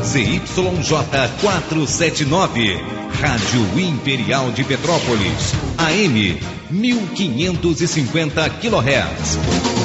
ZYJ 479, Rádio Imperial de Petrópolis, AM 1550 kHz.